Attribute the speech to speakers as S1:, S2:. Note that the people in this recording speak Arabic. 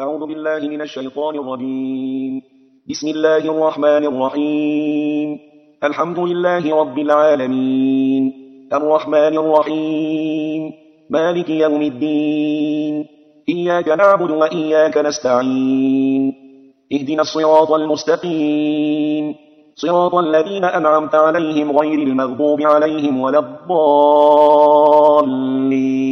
S1: أعوذ بالله من الشيطان الرجيم. بسم الله الرحمن الرحيم. الحمد لله رب العالمين، الرحمن الرحيم، مالك يوم الدين، إياك نعبد وإياك نستعين، اهدنا الصراط المستقيم، صراط الذين أنعمت عليهم غير المغضوب عليهم ولا الضالين.